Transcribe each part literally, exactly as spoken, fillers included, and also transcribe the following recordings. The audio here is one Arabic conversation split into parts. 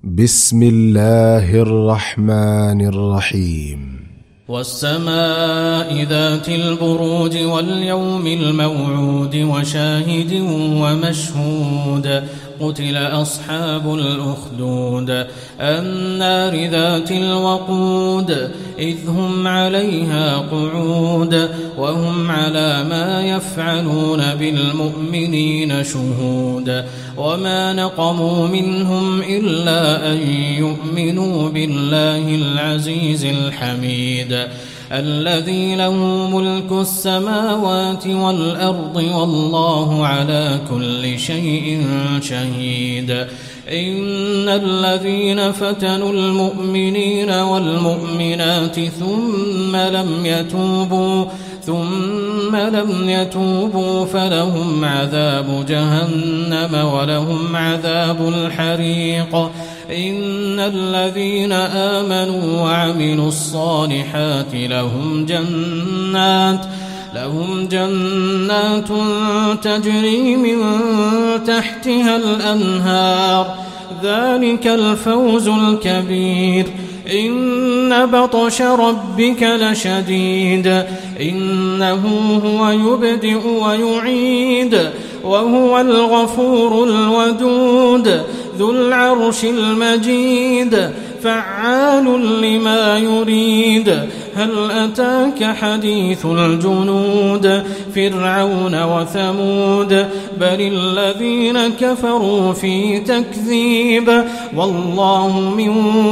بسم الله الرحمن الرحيم. والسماء ذات البروج واليوم الموعود وشاهد ومشهود قتل أصحاب الأخدود النار ذات الوقود إذ هم عليها قعود وهم على ما يفعلون بالمؤمنين شهود وما نقموا منهم إلا أن يؤمنوا بالله العزيز الحميد الذي له ملك السماوات والأرض والله على كل شيء شهيد إن الذين فتنوا المؤمنين والمؤمنات ثم لم يتوبوا ثم لم يتوبوا فلهم عذاب جهنم ولهم عذاب الحريق إن الذين آمنوا وعملوا الصالحات لهم جنات لهم جنات تجري من تحتها الأنهار ذلك الفوز الكبير إن بطش ربك لشديد إنه هو يبدئ ويعيد وهو الغفور الودود ذو العرش المجيد فعال لما يريد هل أتاك حديث الجنود فرعون وثمود بل الذين كفروا في تكذيب والله من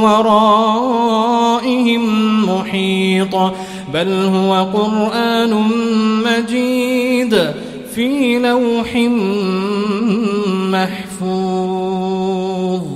ورائهم محيط بل هو قرآن مجيد في لوح محفوظ.